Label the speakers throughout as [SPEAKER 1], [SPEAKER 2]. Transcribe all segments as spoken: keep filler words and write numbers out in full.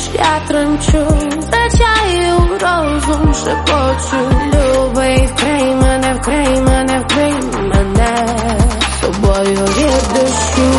[SPEAKER 1] я тремчу, втрачаю розум, шепочу. Любий, вкрий мене, вкрий мене, вкрий мене собою від дощу.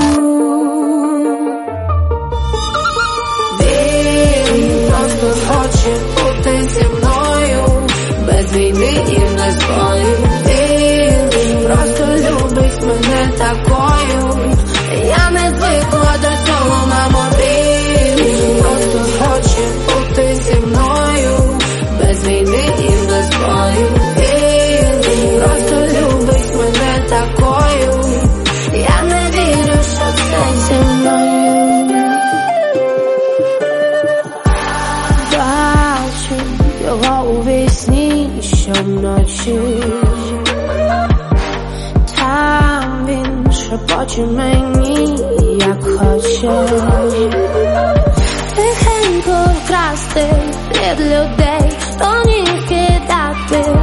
[SPEAKER 1] Він просто хоче бути зі мною, без війни і не свою. Він просто любить мене такою, я не звикла до цього, мамо. Він просто хоче бути зі мною, без війни і без бою. Він просто любить мене такою, я не вірю, що це зі мною. Бачу його у вісні щоночі, там він шепоче мені, як хоче. Тихенько вкрасти від людей, то ні кидати